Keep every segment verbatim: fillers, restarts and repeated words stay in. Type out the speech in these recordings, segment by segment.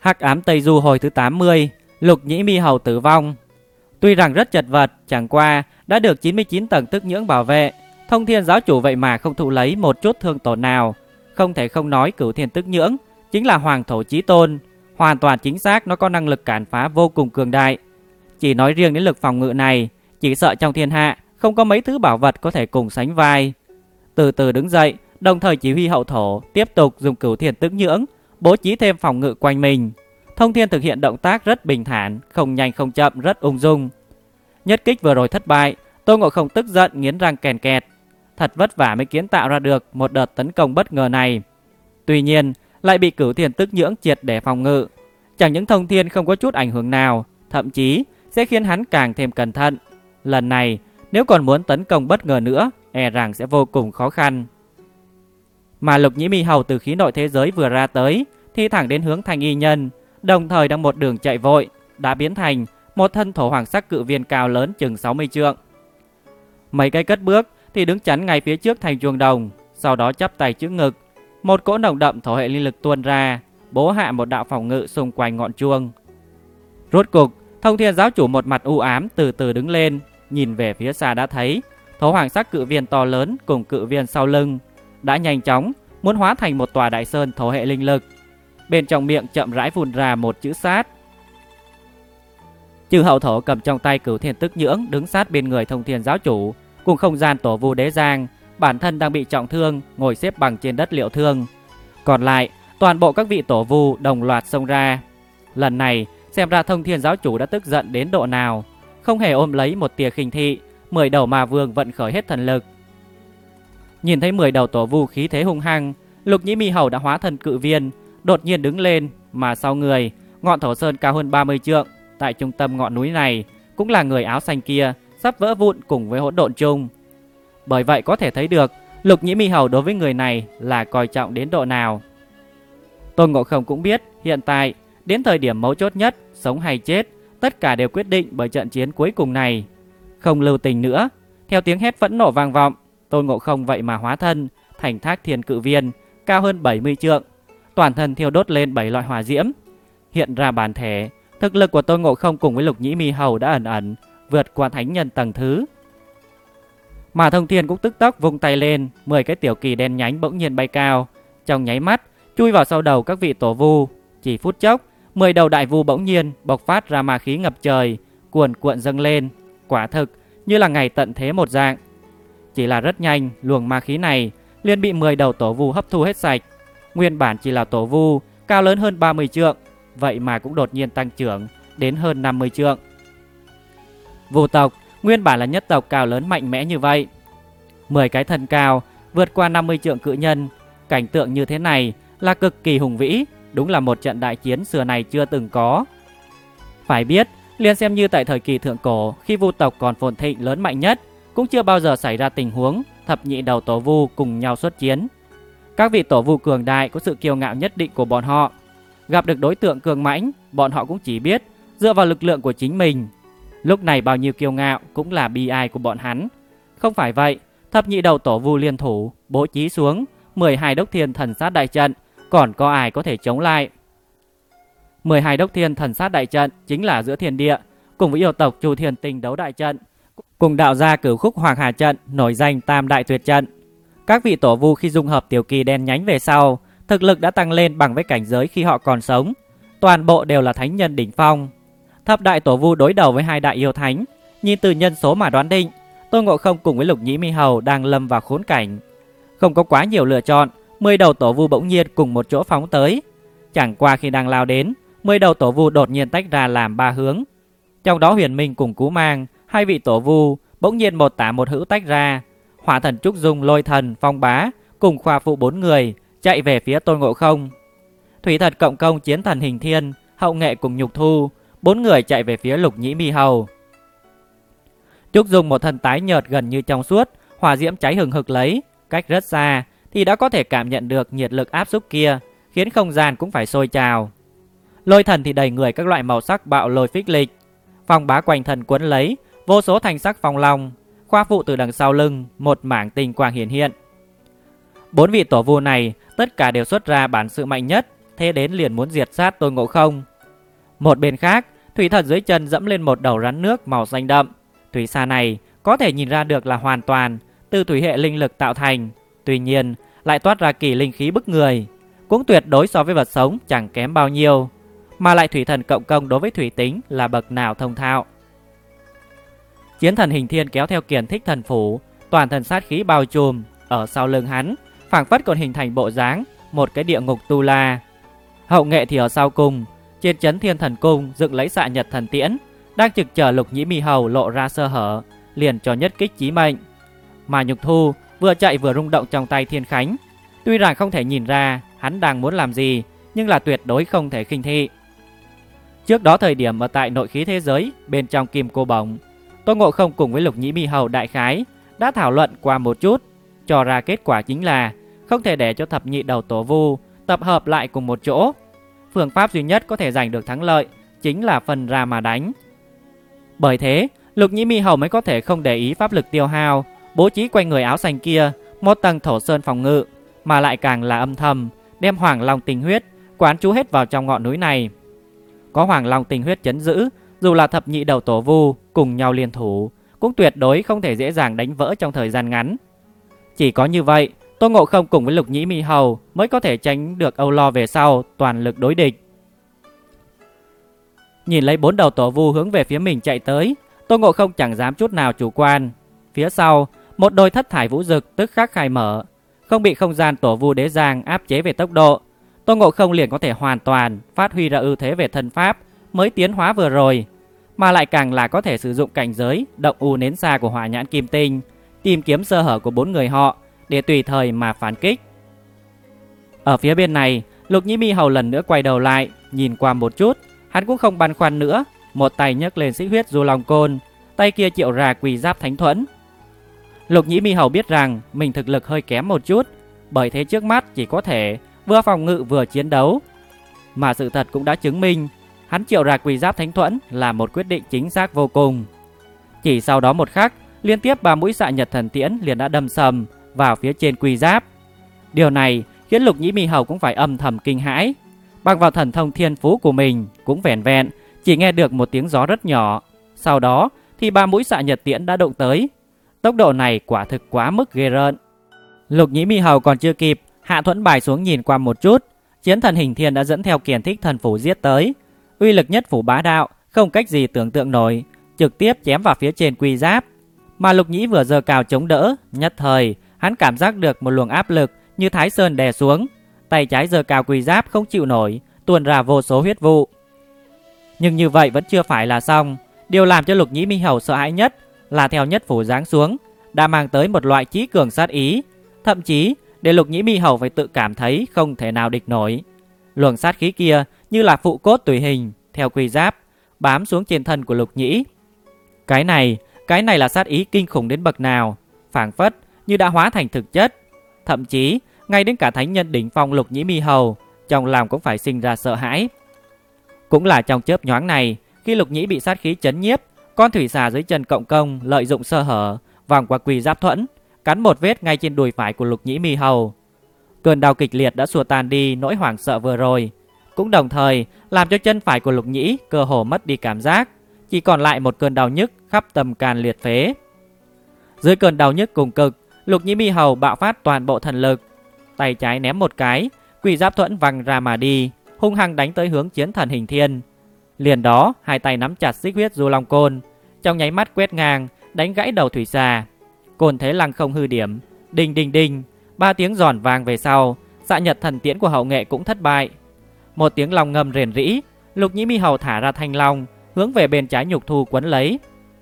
Hắc ám Tây Du hồi thứ tám mươi, Lục Nhĩ Mi Hầu tử vong. Tuy rằng rất chật vật, chẳng qua đã được chín mươi chín tầng tức nhưỡng bảo vệ, Thông Thiên giáo chủ vậy mà không thụ lấy một chút thương tổn nào. Không thể không nói Cửu Thiên tức nhưỡng chính là hoàng thổ chí tôn, hoàn toàn chính xác nó có năng lực cản phá vô cùng cường đại. Chỉ nói riêng đến lực phòng ngự này, chỉ sợ trong thiên hạ không có mấy thứ bảo vật có thể cùng sánh vai. Từ từ đứng dậy, đồng thời chỉ huy hậu thổ tiếp tục dùng Cửu Thiên tức nhưỡng bố trí thêm phòng ngự quanh mình. Thông Thiên thực hiện động tác rất bình thản, không nhanh không chậm, rất ung dung. Nhất kích vừa rồi thất bại, Tôn Ngộ Không tức giận nghiến răng kèn kẹt. Thật vất vả mới kiến tạo ra được một đợt tấn công bất ngờ này. Tuy nhiên lại bị Cửu Thiên tức nhưỡng triệt để phòng ngự. Chẳng những Thông Thiên không có chút ảnh hưởng nào, thậm chí sẽ khiến hắn càng thêm cẩn thận. Lần này nếu còn muốn tấn công bất ngờ nữa, e rằng sẽ vô cùng khó khăn. Mà Lục Nhĩ Mi Hầu từ khí nội thế giới vừa ra tới thì thẳng đến hướng Thanh Y Nhân, đồng thời đang một đường chạy vội, đã biến thành một thân thổ hoàng sắc cự viên cao lớn chừng sáu mươi trượng. Mấy cái cất bước thì đứng chắn ngay phía trước thành chuông đồng, sau đó chắp tay trước ngực, một cỗ nồng đậm thổ hệ linh lực tuôn ra, bố hạ một đạo phòng ngự xung quanh ngọn chuông. Rốt cục, Thông Thiên giáo chủ một mặt u ám từ từ đứng lên, nhìn về phía xa đã thấy thổ hoàng sắc cự viên to lớn cùng cự viên sau lưng đã nhanh chóng muốn hóa thành một tòa đại sơn thổ hệ linh lực. Bên trong miệng chậm rãi phun ra một chữ sát. Chư hậu thổ cầm trong tay Cửu Thiên tức nhưỡng đứng sát bên người Thông Thiên giáo chủ, cùng không gian tổ vu đế giang, bản thân đang bị trọng thương, ngồi xếp bằng trên đất liệu thương. Còn lại toàn bộ các vị tổ vu đồng loạt xông ra. Lần này xem ra Thông Thiên giáo chủ đã tức giận đến độ nào, không hề ôm lấy một tia khinh thị, mười đầu ma vương vận khởi hết thần lực. Nhìn thấy mười đầu tổ vu khí thế hung hăng, Lục Nhĩ Mi Hầu đã hóa thân cự viên, đột nhiên đứng lên, mà sau người ngọn thổ sơn cao hơn ba mươi trượng, tại trung tâm ngọn núi này cũng là người áo xanh kia sắp vỡ vụn cùng với hỗn độn chung. Bởi vậy có thể thấy được Lục Nhĩ Mi Hầu đối với người này là coi trọng đến độ nào. Tôn Ngộ Không cũng biết hiện tại đến thời điểm mấu chốt nhất, sống hay chết, tất cả đều quyết định bởi trận chiến cuối cùng này. Không lưu tình nữa, theo tiếng hét phẫn nộ vang vọng, Tôn Ngộ Không vậy mà hóa thân thành Thác Thiên cự viên cao hơn bảy mươi trượng, toàn thân thiêu đốt lên bảy loại hỏa diễm. Hiện ra bản thể, thực lực của Tôn Ngộ Không cùng với Lục Nhĩ Mi Hầu đã ẩn ẩn vượt qua thánh nhân tầng thứ. Mà Thông Thiên cũng tức tốc vung tay lên, mười cái tiểu kỳ đen nhánh bỗng nhiên bay cao, trong nháy mắt chui vào sau đầu các vị tổ vu. Chỉ phút chốc, mười đầu đại vu bỗng nhiên bộc phát ra ma khí ngập trời, cuồn cuộn dâng lên, quả thực như là ngày tận thế một dạng. Chỉ là rất nhanh, luồng ma khí này liền bị mười đầu tổ vu hấp thu hết sạch. Nguyên bản chỉ là tổ vu cao lớn hơn ba mươi trượng, vậy mà cũng đột nhiên tăng trưởng đến hơn năm mươi trượng. Vu tộc nguyên bản là nhất tộc cao lớn mạnh mẽ như vậy, mười cái thân cao vượt qua năm mươi trượng cự nhân, cảnh tượng như thế này là cực kỳ hùng vĩ, đúng là một trận đại chiến xưa này chưa từng có. Phải biết, liền xem như tại thời kỳ thượng cổ, khi vu tộc còn phồn thịnh lớn mạnh nhất, cũng chưa bao giờ xảy ra tình huống thập nhị đầu tổ vu cùng nhau xuất chiến. Các vị tổ vu cường đại có sự kiêu ngạo nhất định của bọn họ, gặp được đối tượng cường mãnh, bọn họ cũng chỉ biết dựa vào lực lượng của chính mình. Lúc này bao nhiêu kiêu ngạo cũng là bi ai của bọn hắn. Không phải vậy, thập nhị đầu tổ vu liên thủ bố trí xuống mười hai đốc thiên thần sát đại trận, còn có ai có thể chống lại? mười hai đốc thiên thần sát đại trận chính là giữa thiên địa cùng với yêu tộc Chu Thiên Tinh đấu đại trận, cùng đạo gia Cửu Khúc Hoàng Hà trận, nổi danh tam đại tuyệt trận. Các vị tổ vu khi dung hợp tiểu kỳ đen nhánh về sau, thực lực đã tăng lên bằng với cảnh giới khi họ còn sống, toàn bộ đều là thánh nhân đỉnh phong. Thập đại tổ vu đối đầu với hai đại yêu thánh, nhìn từ nhân số mà đoán định, Tôn Ngộ Không cùng với Lục Nhĩ Mi Hầu đang lâm vào khốn cảnh. Không có quá nhiều lựa chọn, mười đầu tổ vu bỗng nhiên cùng một chỗ phóng tới. Chẳng qua khi đang lao đến, mười đầu tổ vu đột nhiên tách ra làm ba hướng. Trong đó Huyền Minh cùng Cú Mang, hai vị tổ vu bỗng nhiên một tả một hữu tách ra. Hỏa thần Trúc Dung, Lôi thần, Phong Bá cùng Khoa Phụ bốn người chạy về phía Tôn Ngộ Không. Thủy thần Cộng Công, Chiến thần Hình Thiên, Hậu Nghệ cùng Nhục Thu, bốn người chạy về phía Lục Nhĩ Mi Hầu. Trúc Dung một thân tái nhợt gần như trong suốt, hỏa diễm cháy hừng hực lấy, cách rất xa thì đã có thể cảm nhận được nhiệt lực áp xúc kia, khiến không gian cũng phải sôi trào. Lôi thần thì đầy người các loại màu sắc bạo lôi phích lịch. Phong Bá quanh thân quấn lấy vô số thanh sắc phong long. Khoa Phụ từ đằng sau lưng một mảng tinh quang hiển hiện. Bốn vị tổ vu này tất cả đều xuất ra bản sự mạnh nhất, thế đến liền muốn diệt sát Tôn Ngộ Không. Một bên khác, thủy thần dưới chân dẫm lên một đầu rắn nước màu xanh đậm. Thủy xà này có thể nhìn ra được là hoàn toàn từ thủy hệ linh lực tạo thành, tuy nhiên lại toát ra kỳ linh khí bức người, cũng tuyệt đối so với vật sống chẳng kém bao nhiêu, mà lại thủy thần cộng công đối với thủy tính là bậc nào thông thạo. Chiến thần Hình Thiên kéo theo Kiền Thích Thần Phủ, toàn thân sát khí bao trùm, ở sau lưng hắn phảng phất còn hình thành bộ dáng một cái địa ngục tu la. Hậu Nghệ thì ở sau cùng, trên Chấn Thiên Thần Cung dựng lấy Xạ Nhật Thần Tiễn, đang trực chờ Lục Nhĩ Mi Hầu lộ ra sơ hở, liền cho nhất kích chí mệnh. Mà Nhục Thu vừa chạy vừa rung động trong tay Thiên Khánh, tuy rằng không thể nhìn ra hắn đang muốn làm gì, nhưng là tuyệt đối không thể khinh thị. Trước đó thời điểm ở tại nội khí thế giới bên trong Kim Cô Bổng, Tôn Ngộ Không cùng với Lục Nhĩ Mi Hầu đại khái đã thảo luận qua một chút, cho ra kết quả chính là không thể để cho thập nhị đầu tổ vu tập hợp lại cùng một chỗ. Phương pháp duy nhất có thể giành được thắng lợi chính là phân ra mà đánh. Bởi thế, Lục Nhĩ Mi Hầu mới có thể không để ý pháp lực tiêu hao, bố trí quanh người áo xanh kia một tầng thổ sơn phòng ngự, mà lại càng là âm thầm đem Hoàng Long tinh huyết quán trú hết vào trong ngọn núi này. Có Hoàng Long tinh huyết chấn giữ, dù là thập nhị đầu tổ vu cùng nhau liên thủ cũng tuyệt đối không thể dễ dàng đánh vỡ trong thời gian ngắn. Chỉ có như vậy, Tôn Ngộ Không cùng với Lục Nhĩ Mi Hầu mới có thể tránh được âu lo về sau toàn lực đối địch. Nhìn lấy bốn đầu tổ vu hướng về phía mình chạy tới, Tôn Ngộ Không chẳng dám chút nào chủ quan. Phía sau, một đôi thất thải vũ dực tức khắc khai mở, không bị không gian tổ vu đế giang áp chế về tốc độ, Tôn Ngộ Không liền có thể hoàn toàn phát huy ra ưu thế về thân pháp mới tiến hóa vừa rồi, mà lại càng là có thể sử dụng cảnh giới động u nến xa của Hỏa Nhãn Kim Tinh, tìm kiếm sơ hở của bốn người họ để tùy thời mà phản kích. Ở phía bên này, Lục Nhĩ Mi Hầu lần nữa quay đầu lại, nhìn qua một chút, hắn cũng không băn khoăn nữa, một tay nhấc lên Xích Huyết Du Long Côn, tay kia triệu ra Quỷ Giáp Thánh Thuẫn. Lục Nhĩ Mi Hầu biết rằng mình thực lực hơi kém một chút, bởi thế trước mắt chỉ có thể vừa phòng ngự vừa chiến đấu. Mà sự thật cũng đã chứng minh, hắn triệu ra Quỷ Giáp Thánh Thuẫn là một quyết định chính xác vô cùng. Chỉ sau đó một khắc, liên tiếp ba mũi Xạ Nhật Thần Tiễn liền đã đâm sầm vào phía trên Quỷ Giáp. Điều này khiến Lục Nhĩ Mi Hầu cũng phải âm thầm kinh hãi. Bằng vào thần thông thiên phú của mình cũng vẻn vẹn chỉ nghe được một tiếng gió rất nhỏ, sau đó thì ba mũi Xạ Nhật Tiễn đã đụng tới. Tốc độ này quả thực quá mức ghê rợn. Lục Nhĩ Mi Hầu còn chưa kịp hạ thuẫn bài xuống nhìn qua một chút, Chiến thần Hình Thiên đã dẫn theo Kiền Thích Thần Phủ giết tới. Uy lực nhất phủ bá đạo, không cách gì tưởng tượng nổi, trực tiếp chém vào phía trên Quy Giáp. Mà Lục Nhĩ vừa giơ cào chống đỡ, nhất thời hắn cảm giác được một luồng áp lực như Thái Sơn đè xuống, tay trái giơ cào Quy Giáp không chịu nổi, tuôn ra vô số huyết vụ. Nhưng như vậy vẫn chưa phải là xong. Điều làm cho Lục Nhĩ Mi Hầu sợ hãi nhất là theo nhất phủ giáng xuống đã mang tới một loại chí cường sát ý, thậm chí để Lục Nhĩ Mi Hầu phải tự cảm thấy không thể nào địch nổi. Luồng sát khí kia như là phụ cốt tùy hình theo Quy Giáp bám xuống trên thân của Lục Nhĩ. Cái này, cái này là sát ý kinh khủng đến bậc nào, phảng phất như đã hóa thành thực chất. Thậm chí ngay đến cả thánh nhân đỉnh phong Lục Nhĩ Mi Hầu trong lòng cũng phải sinh ra sợ hãi. Cũng là trong chớp nhoáng này, khi Lục Nhĩ bị sát khí chấn nhiếp, con thủy xà dưới chân cộng công lợi dụng sơ hở vòng qua Quỷ Giáp thuẫn, cắn một vết ngay trên đùi phải của Lục Nhĩ Mi Hầu. Cơn đau kịch liệt đã xua tan đi nỗi hoảng sợ vừa rồi, cũng đồng thời làm cho chân phải của Lục Nhĩ cơ hồ mất đi cảm giác, chỉ còn lại một cơn đau nhức khắp tâm can liệt phế. Dưới cơn đau nhức cùng cực, Lục Nhĩ Mi Hầu bạo phát toàn bộ thần lực, tay trái ném một cái, Quỷ Giáp thuẫn văng ra mà đi, hung hăng đánh tới hướng Chiến thần Hình Thiên. Liền đó, hai tay nắm chặt Xích Huyết Du Long Côn, trong nháy mắt quét ngang, đánh gãy đầu thủy xà. Côn thế lăng không hư điểm, đinh đinh đinh, ba tiếng giòn vang về sau, Xạ Nhật Thần Tiễn của Hậu Nghệ cũng thất bại. Một tiếng long ngâm rền rĩ, Lục Nhĩ Mi Hầu thả ra thanh long, hướng về bên trái Nhục Thu quấn lấy.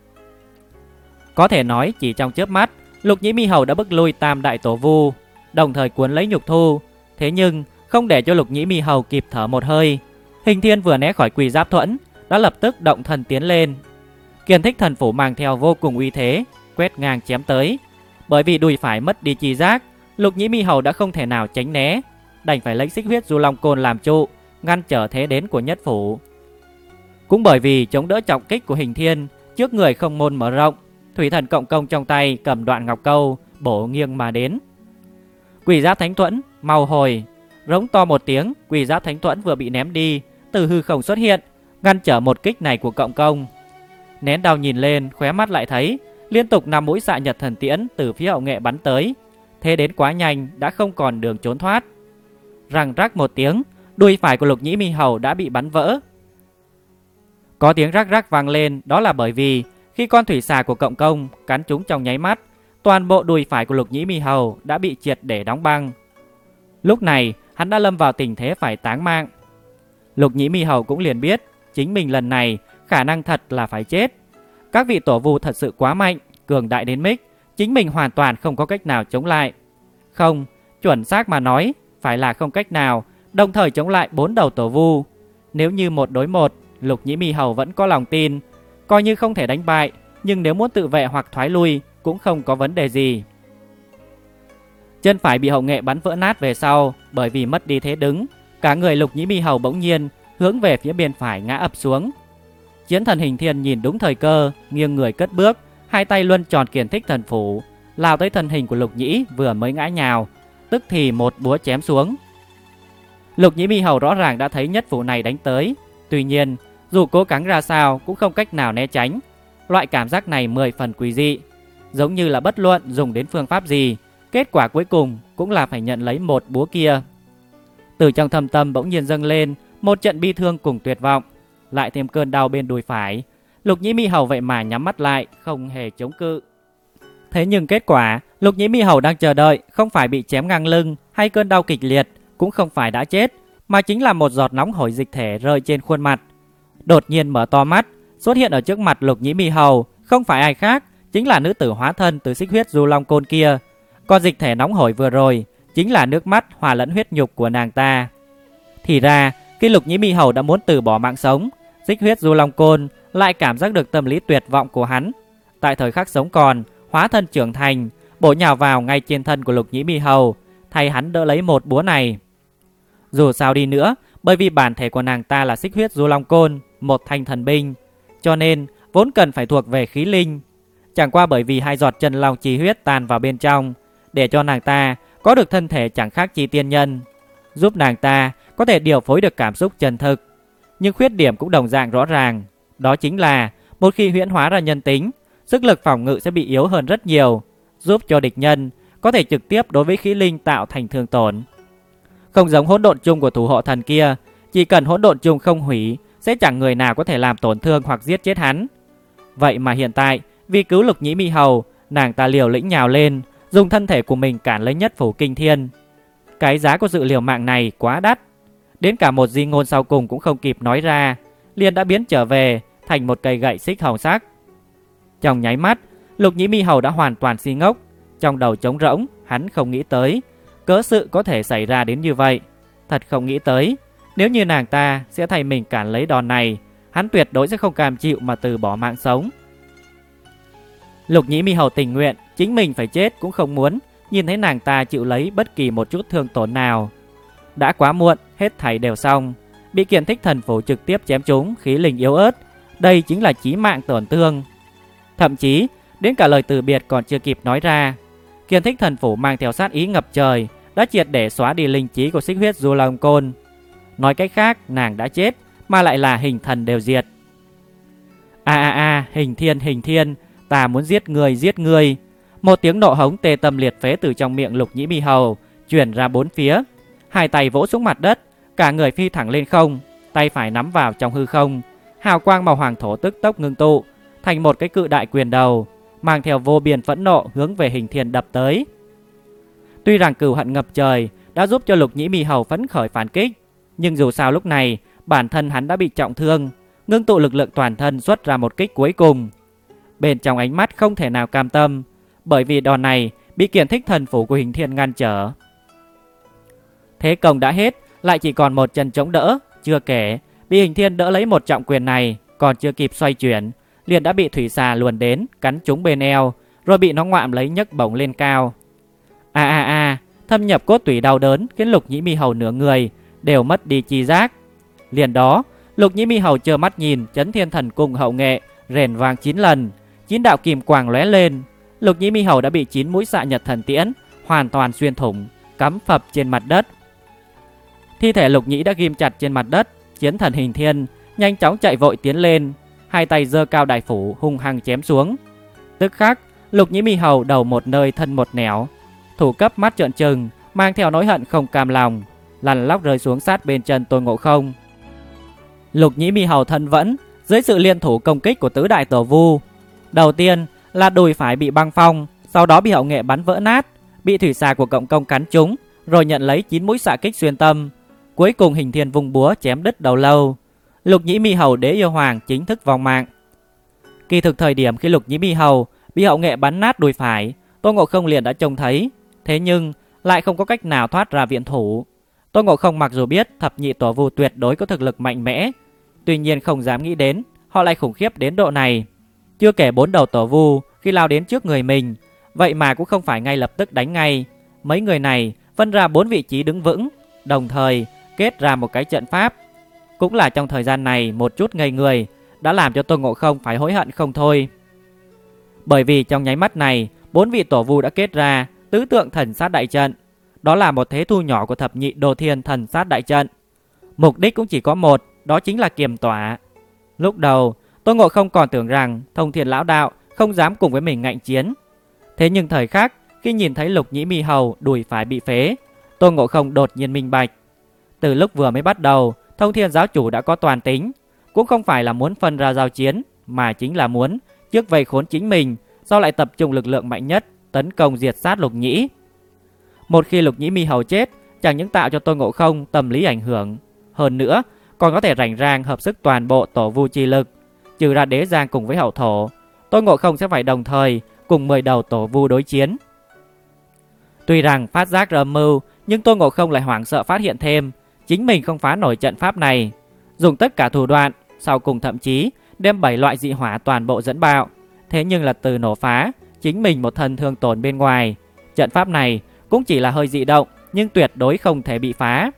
Có thể nói chỉ trong chớp mắt, Lục Nhĩ Mi Hầu đã bức lui tam đại tổ vu, đồng thời cuốn lấy Nhục Thu. Thế nhưng không để cho Lục Nhĩ Mi Hầu kịp thở một hơi, Hình Thiên vừa né khỏi Quỷ Giáp thuẫn đã lập tức động thần tiến lên. Kiền Thích Thần Phủ mang theo vô cùng uy thế, quét ngang chém tới. Bởi vì đùi phải mất đi chi giác, Lục Nhĩ Mi Hầu đã không thể nào tránh né, đành phải lấy Xích Huyết Du Long Côn làm trụ, ngăn trở thế đến của nhất phủ. Cũng bởi vì chống đỡ trọng kích của Hình Thiên, trước người không môn mở rộng, thủy thần cộng công trong tay cầm đoạn ngọc câu bổ nghiêng mà đến. Quỷ Giáp Thánh Thuẫn mau hồi, rống to một tiếng, Quỷ Giáp Thánh Thuẫn vừa bị ném đi, từ hư không xuất hiện, ngăn trở một kích này của cộng công. Nén đau nhìn lên, khóe mắt lại thấy liên tục năm mũi xạ nhật thần tiễn từ phía Hậu Nghệ bắn tới, thế đến quá nhanh đã không còn đường trốn thoát. Răng rắc một tiếng, đuôi phải của Lục Nhĩ Mi Hầu đã bị bắn vỡ. Có tiếng rắc rắc vang lên, đó là bởi vì khi con thủy xà của cộng công cắn trúng trong nháy mắt, toàn bộ đùi phải của Lục Nhĩ Mi Hầu đã bị triệt để đóng băng. Lúc này hắn đã lâm vào tình thế phải táng mạng. Lục Nhĩ Mi Hầu cũng liền biết chính mình lần này khả năng thật là phải chết. Các vị tổ vu thật sự quá mạnh, cường đại đến mức chính mình hoàn toàn không có cách nào chống lại. Không, chuẩn xác mà nói phải là không cách nào đồng thời chống lại bốn đầu tổ vu. Nếu như một đối một, Lục Nhĩ Mi Hầu vẫn có lòng tin, coi như không thể đánh bại, nhưng nếu muốn tự vệ hoặc thoái lui cũng không có vấn đề gì. Chân phải bị Hậu Nghệ bắn vỡ nát về sau, bởi vì mất đi thế đứng, cả người Lục Nhĩ Mi Hầu bỗng nhiên hướng về phía bên phải ngã ập xuống. Chiến thần Hình Thiên nhìn đúng thời cơ, nghiêng người cất bước, hai tay luân tròn Kiền Thích Thần Phủ, lao tới thân hình của Lục Nhĩ vừa mới ngã nhào, tức thì một búa chém xuống. Lục Nhĩ Mi Hầu rõ ràng đã thấy nhất phủ này đánh tới, tuy nhiên dù cố gắng ra sao cũng không cách nào né tránh. Loại cảm giác này mười phần quỷ dị, giống như là bất luận dùng đến phương pháp gì, kết quả cuối cùng cũng là phải nhận lấy một búa kia. Từ trong thâm tâm bỗng nhiên dâng lên một trận bi thương cùng tuyệt vọng, lại thêm cơn đau bên đùi phải. Lục Nhĩ Mi Hầu vậy mà nhắm mắt lại, không hề chống cự. Thế nhưng kết quả Lục Nhĩ Mi Hầu đang chờ đợi không phải bị chém ngang lưng hay cơn đau kịch liệt, cũng không phải đã chết, mà chính là một giọt nóng hổi dịch thể rơi trên khuôn mặt. Đột nhiên mở to mắt, xuất hiện ở trước mặt Lục Nhĩ Mi Hầu không phải ai khác, chính là nữ tử hóa thân từ Xích Huyết Du Long Côn kia. Còn dịch thể nóng hổi vừa rồi chính là nước mắt hòa lẫn huyết nhục của nàng ta. Thì ra khi Lục Nhĩ Mi Hầu đã muốn từ bỏ mạng sống, Xích Huyết Du Long Côn lại cảm giác được tâm lý tuyệt vọng của hắn. Tại thời khắc sống còn, hóa thân trưởng thành, bổ nhào vào ngay trên thân của Lục Nhĩ Mi Hầu, thay hắn đỡ lấy một búa này. Dù sao đi nữa, bởi vì bản thể của nàng ta là Xích Huyết Du Long Côn, một thanh thần binh, cho nên vốn cần phải thuộc về khí linh. Chẳng qua bởi vì hai giọt chân long chi huyết tan vào bên trong, để cho nàng ta có được thân thể chẳng khác chi tiên nhân, giúp nàng ta có thể điều phối được cảm xúc chân thực. Nhưng khuyết điểm cũng đồng dạng rõ ràng, đó chính là một khi huyễn hóa ra nhân tính, sức lực phòng ngự sẽ bị yếu hơn rất nhiều, giúp cho địch nhân có thể trực tiếp đối với khí linh tạo thành thương tổn. Không giống hỗn độn chung của thủ hộ thần kia, chỉ cần hỗn độn chung không hủy, sẽ chẳng người nào có thể làm tổn thương hoặc giết chết hắn. Vậy mà hiện tại, vì cứu Lục Nhĩ Mi Hầu, nàng ta liều lĩnh nhào lên, dùng thân thể của mình cản lấy nhất phủ kinh thiên. Cái giá của sự liều mạng này quá đắt, đến cả một di ngôn sau cùng cũng không kịp nói ra, liền đã biến trở về thành một cây gậy xích hồng sắc. Trong nháy mắt, Lục Nhĩ Mi Hầu đã hoàn toàn si ngốc, trong đầu trống rỗng, hắn không nghĩ tới cớ sự có thể xảy ra đến như vậy. Thật không nghĩ tới, nếu như nàng ta sẽ thay mình cản lấy đòn này, hắn tuyệt đối sẽ không cam chịu mà từ bỏ mạng sống. Lục Nhĩ Mi Hầu tình nguyện chính mình phải chết cũng không muốn nhìn thấy nàng ta chịu lấy bất kỳ một chút thương tổn nào. Đã quá muộn, hết thảy đều xong, bị Kiền Thích Thần Phủ trực tiếp chém trúng khí linh yếu ớt, đây chính là chí mạng tổn thương. Thậm chí đến cả lời từ biệt còn chưa kịp nói ra, Kiền Thích Thần Phủ mang theo sát ý ngập trời đã triệt để xóa đi linh trí của Xích Huyết Du Long Côn. Nói cách khác, nàng đã chết mà lại là hình thần đều diệt. A a a, Hình Thiên, Hình Thiên, ta muốn giết người, giết người. Một tiếng nộ hống tê tâm liệt phế từ trong miệng Lục Nhĩ Mi Hầu truyền ra bốn phía. Hai tay vỗ xuống mặt đất, cả người phi thẳng lên không, tay phải nắm vào trong hư không, hào quang màu hoàng thổ tức tốc ngưng tụ thành một cái cự đại quyền đầu, mang theo vô biên phẫn nộ hướng về Hình Thiên đập tới. Tuy rằng cừu hận ngập trời đã giúp cho Lục Nhĩ Mi Hầu phấn khởi phản kích, nhưng dù sao lúc này bản thân hắn đã bị trọng thương, ngưng tụ lực lượng toàn thân xuất ra một kích cuối cùng. Bên trong ánh mắt không thể nào cam tâm, bởi vì đòn này bị Kiền Thích Thần Phủ của Hình Thiên ngăn trở. Thế công đã hết, lại chỉ còn một chân chống đỡ, chưa kể bị Hình Thiên đỡ lấy một trọng quyền này, còn chưa kịp xoay chuyển, liền đã bị thủy xà luồn đến cắn trúng bên eo, rồi bị nó ngoạm lấy nhấc bổng lên cao. A a a, thâm nhập cốt tủy đau đớn khiến Lục Nhĩ Mi Hầu nửa người đều mất đi chi giác. Liền đó, Lục Nhĩ Mi Hầu trơ mắt nhìn Chấn Thiên Thần Cung hậu nghệ rền vang chín lần, chín đạo kìm quang lóe lên. Lục Nhĩ Mi Hầu đã bị chín mũi xạ nhật thần tiễn hoàn toàn xuyên thủng, cắm phập trên mặt đất. Thi thể Lục Nhĩ đã ghim chặt trên mặt đất. Chiến thần Hình Thiên nhanh chóng chạy vội tiến lên, hai tay giơ cao đại phủ hung hăng chém xuống. Tức khắc, Lục Nhĩ Mi Hầu đầu một nơi thân một nẻo, thủ cấp mắt trợn trừng, mang theo nỗi hận không cam lòng, lăn lóc rơi xuống sát bên chân Tôn Ngộ Không. Lục Nhĩ Mi Hầu thân vẫn dưới sự liên thủ công kích của tứ đại tổ vu. Đầu tiên là đùi phải bị băng phong, sau đó bị hậu nghệ bắn vỡ nát, bị thủy xà của cộng công cắn trúng, rồi nhận lấy chín mũi xạ kích xuyên tâm. Cuối cùng Hình Thiên vung búa chém đứt đầu lâu. Lục Nhĩ Mi Hầu Đế Yêu Hoàng chính thức vong mạng. Kỳ thực thời điểm khi Lục Nhĩ Mi Hầu bị hậu nghệ bắn nát đùi phải, Tôn Ngộ Không liền đã trông thấy, thế nhưng lại không có cách nào thoát ra viện thủ. Tôn Ngộ Không mặc dù biết thập nhị tổ vu tuyệt đối có thực lực mạnh mẽ, tuy nhiên không dám nghĩ đến họ lại khủng khiếp đến độ này. Chưa kể bốn đầu tổ vu khi lao đến trước người mình, vậy mà cũng không phải ngay lập tức đánh ngay. Mấy người này phân ra bốn vị trí đứng vững, đồng thời kết ra một cái trận pháp. Cũng là trong thời gian này một chút ngây người đã làm cho Tôn Ngộ Không phải hối hận không thôi. Bởi vì trong nháy mắt này, bốn vị tổ vu đã kết ra tứ tượng thần sát đại trận. Đó là một thế thu nhỏ của thập nhị đồ thiên thần sát đại trận. Mục đích cũng chỉ có một, đó chính là kiềm tỏa. Lúc đầu Tôn Ngộ Không còn tưởng rằng Thông Thiên lão đạo không dám cùng với mình ngạnh chiến. Thế nhưng thời khắc khi nhìn thấy Lục Nhĩ Mi Hầu đùi phải bị phế, Tôn Ngộ Không đột nhiên minh bạch. Từ lúc vừa mới bắt đầu, Thông Thiên giáo chủ đã có toàn tính, cũng không phải là muốn phân ra giao chiến, mà chính là muốn trước vây khốn chính mình, sau lại tập trung lực lượng mạnh nhất tấn công diệt sát Lục Nhĩ. Một khi Lục Nhĩ Mi Hầu chết, chẳng những tạo cho Tôn Ngộ Không tâm lý ảnh hưởng, hơn nữa còn có thể rảnh rang hợp sức toàn bộ tổ vu chi lực, trừ ra Đế Giang cùng với hậu thổ, Tôn Ngộ Không sẽ phải đồng thời cùng mười đầu tổ vu đối chiến. Tuy rằng phát giác âm mưu, nhưng Tôn Ngộ Không lại hoảng sợ phát hiện thêm chính mình không phá nổi trận pháp này, dùng tất cả thủ đoạn, sau cùng thậm chí đem bảy loại dị hỏa toàn bộ dẫn bạo. Thế nhưng là từ nổ phá, chính mình một thân thương tổn bên ngoài. Trận pháp này cũng chỉ là hơi dị động, nhưng tuyệt đối không thể bị phá.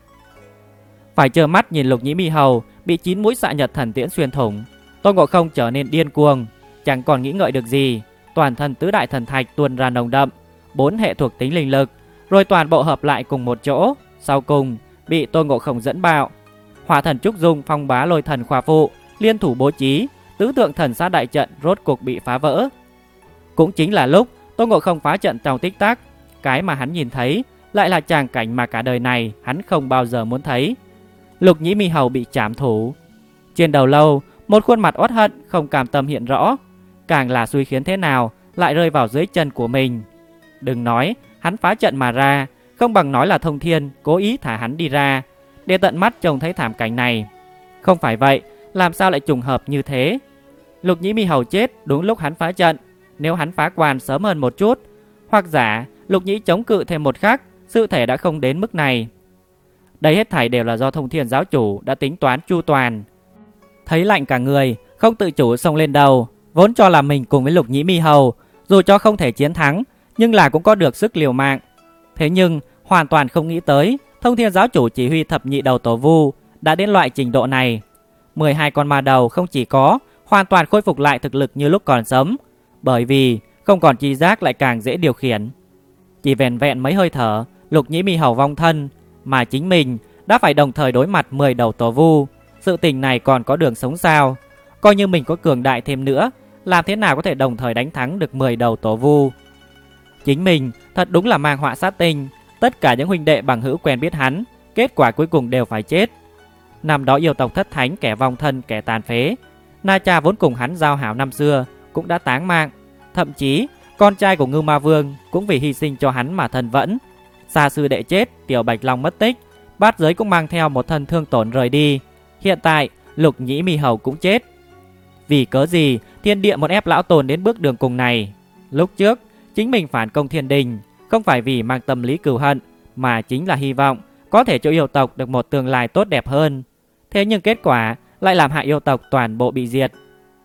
Phải trơ mắt nhìn Lục Nhĩ Mi Hầu bị chín mũi xạ nhật thần tiễn xuyên thủng, Tôn Ngộ Không trở nên điên cuồng, chẳng còn nghĩ ngợi được gì, toàn thân tứ đại thần thạch tuôn ra nồng đậm, bốn hệ thuộc tính linh lực, rồi toàn bộ hợp lại cùng một chỗ, sau cùng bị Tôn Ngộ Không dẫn bạo. Hỏa thần Trúc Dung, Phong Bá Lôi thần Khỏa Phụ liên thủ bố trí, tứ tượng thần sát đại trận rốt cục bị phá vỡ. Cũng chính là lúc Tôn Ngộ Không phá trận trong tích tắc, cái mà hắn nhìn thấy lại là tràng cảnh mà cả đời này hắn không bao giờ muốn thấy. Lục Nhĩ Mi Hầu bị trảm thủ. Trên đầu lâu, một khuôn mặt uất hận không cam tâm hiện rõ, càng là xui khiến thế nào lại rơi vào dưới chân của mình. Đừng nói hắn phá trận mà ra, không bằng nói là Thông Thiên cố ý thả hắn đi ra, để tận mắt trông thấy thảm cảnh này. Không phải vậy, làm sao lại trùng hợp như thế? Lục Nhĩ Mi Hầu chết đúng lúc hắn phá trận. Nếu hắn phá quan sớm hơn một chút, hoặc giả Lục Nhĩ chống cự thêm một khắc, sự thể đã không đến mức này. Đây hết thảy đều là do Thông Thiên giáo chủ đã tính toán chu toàn. Thấy lạnh cả người, không tự chủ xông lên đầu, vốn cho là mình cùng với Lục Nhĩ Mi Hầu, dù cho không thể chiến thắng, nhưng là cũng có được sức liều mạng. Thế nhưng hoàn toàn không nghĩ tới Thông Thiên giáo chủ chỉ huy thập nhị đầu tổ vu đã đến loại trình độ này. mười hai con ma đầu không chỉ có hoàn toàn khôi phục lại thực lực như lúc còn sống, bởi vì không còn chi giác lại càng dễ điều khiển. Chỉ vẹn vẹn mấy hơi thở, Lục Nhĩ Mi Hầu vong thân, mà chính mình đã phải đồng thời đối mặt mười đầu tổ vu. Sự tình này còn có đường sống sao? Coi như mình có cường đại thêm nữa, làm thế nào có thể đồng thời đánh thắng được mười đầu tổ vu? Chính mình thật đúng là mang họa sát tinh. Tất cả những huynh đệ bằng hữu quen biết hắn, kết quả cuối cùng đều phải chết. Năm đó yêu tộc thất thánh, kẻ vong thân kẻ tàn phế, Na Cha vốn cùng hắn giao hảo năm xưa cũng đã táng mạng. Thậm chí con trai của Ngưu Ma Vương cũng vì hy sinh cho hắn mà thân vẫn. Xa sư đệ chết, Tiểu Bạch Long mất tích, Bát Giới cũng mang theo một thân thương tổn rời đi. Hiện tại Lục Nhĩ Mi Hầu cũng chết. Vì cớ gì thiên địa muốn ép lão tồn đến bước đường cùng này? Lúc trước chính mình phản công thiên đình, không phải vì mang tâm lý cừu hận, mà chính là hy vọng có thể cho yêu tộc được một tương lai tốt đẹp hơn. Thế nhưng kết quả lại làm hại yêu tộc toàn bộ bị diệt.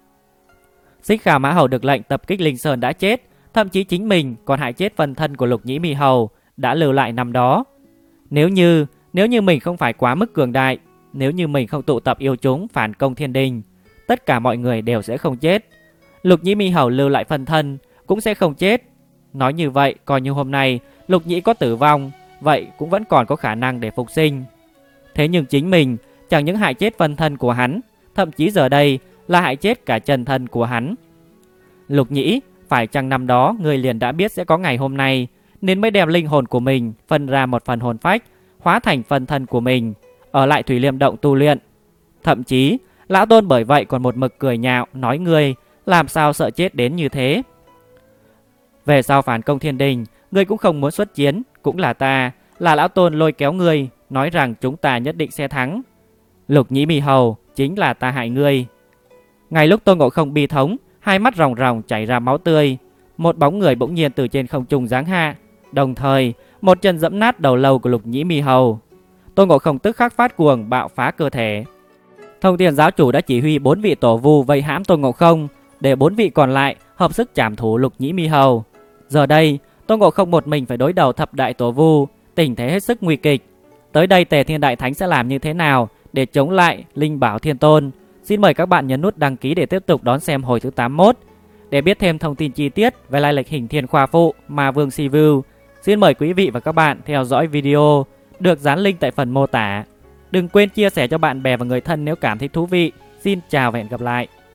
Xích Khả Mã Hầu được lệnh tập kích Linh Sơn đã chết, thậm chí chính mình còn hại chết phần thân của Lục Nhĩ Mi Hầu đã lưu lại năm đó. Nếu như nếu như mình không phải quá mức cường đại, nếu như mình không tụ tập yêu chúng phản công thiên đình, tất cả mọi người đều sẽ không chết. Lục Nhĩ Mi Hầu lưu lại phần thân cũng sẽ không chết. Nói như vậy, coi như hôm nay Lục Nhĩ có tử vong, vậy cũng vẫn còn có khả năng để phục sinh. Thế nhưng chính mình chẳng những hại chết phân thân của hắn, thậm chí giờ đây là hại chết cả chân thân của hắn. Lục Nhĩ, phải chăng năm đó người liền đã biết sẽ có ngày hôm nay, nên mới đem linh hồn của mình phân ra một phần hồn phách, hóa thành phân thân của mình, ở lại Thủy Liêm Động tu luyện. Thậm chí lão Tôn bởi vậy còn một mực cười nhạo, nói ngươi làm sao sợ chết đến như thế. Về sau phản công thiên đình, ngươi cũng không muốn xuất chiến, cũng là ta, là lão Tôn lôi kéo ngươi, nói rằng chúng ta nhất định sẽ thắng. Lục Nhĩ Mi Hầu, chính là ta hại ngươi. Ngay lúc Tôn Ngộ Không bi thống, hai mắt ròng ròng chảy ra máu tươi, một bóng người bỗng nhiên từ trên không trung giáng hạ, đồng thời một chân dẫm nát đầu lâu của Lục Nhĩ Mi Hầu. Tôn Ngộ Không tức khắc phát cuồng bạo phá cơ thể. Thông Thiên giáo chủ đã chỉ huy bốn vị tổ vu vây hãm Tôn Ngộ Không, để bốn vị còn lại hợp sức trảm thủ Lục Nhĩ Mi Hầu. Giờ đây Tôn Ngộ Không một mình phải đối đầu thập đại tổ vu, tình thế hết sức nguy kịch. Tới đây Tề Thiên Đại Thánh sẽ làm như thế nào để chống lại Linh Bảo Thiên Tôn? Xin mời các bạn nhấn nút đăng ký để tiếp tục đón xem hồi thứ tám mươi mốt. Để biết thêm thông tin chi tiết về lai lịch Hình Thiên Khoa Phụ Ma Vương Sivu, xin mời quý vị và các bạn theo dõi video được dán link tại phần mô tả. Đừng quên chia sẻ cho bạn bè và người thân nếu cảm thấy thú vị. Xin chào và hẹn gặp lại.